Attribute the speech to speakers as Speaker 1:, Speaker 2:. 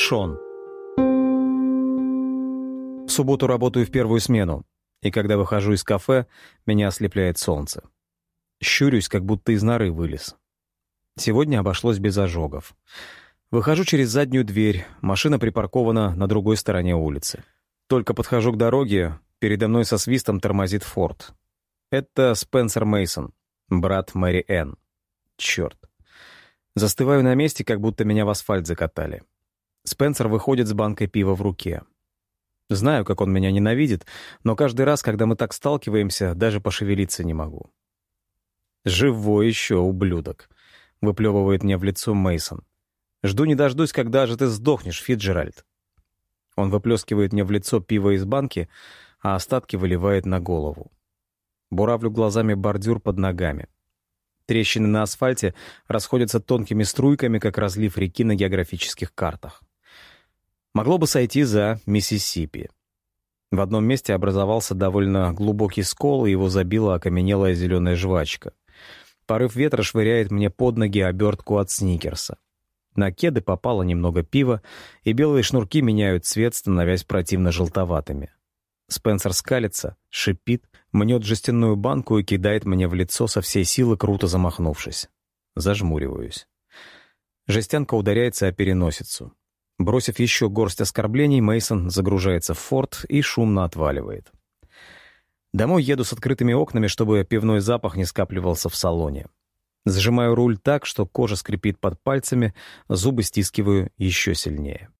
Speaker 1: Шон. В субботу работаю в первую смену, и когда выхожу из кафе, меня ослепляет солнце. Щурюсь, как будто из норы вылез. Сегодня обошлось без ожогов. Выхожу через заднюю дверь, машина припаркована на другой стороне улицы. Только подхожу к дороге, передо мной со свистом тормозит Форд. Это Спенсер Мейсон, брат Мэри Энн. Черт. Застываю на месте, как будто меня в асфальт закатали. Спенсер выходит с банкой пива в руке. Знаю, как он меня ненавидит, но каждый раз, когда мы так сталкиваемся, даже пошевелиться не могу. «Живой еще, ублюдок», — выплевывает мне в лицо Мейсон. «Жду не дождусь, когда же ты сдохнешь, Фитджеральд». Он выплескивает мне в лицо пиво из банки, а остатки выливает на голову. Буравлю глазами бордюр под ногами. Трещины на асфальте расходятся тонкими струйками, как разлив реки на географических картах. Могло бы сойти за Миссисипи. В одном месте образовался довольно глубокий скол, и его забила окаменелая зеленая жвачка. Порыв ветра швыряет мне под ноги обертку от сникерса. На кеды попало немного пива, и белые шнурки меняют цвет, становясь противно желтоватыми. Спенсер скалится, шипит, мнет жестяную банку и кидает мне в лицо со всей силы, круто замахнувшись. Зажмуриваюсь. Жестянка ударяется о переносицу. Бросив еще горсть оскорблений, Мейсон загружается в Форд и шумно отваливает. Домой еду с открытыми окнами, чтобы пивной запах не скапливался в салоне. Сжимаю руль так, что кожа скрипит под пальцами, зубы стискиваю еще сильнее.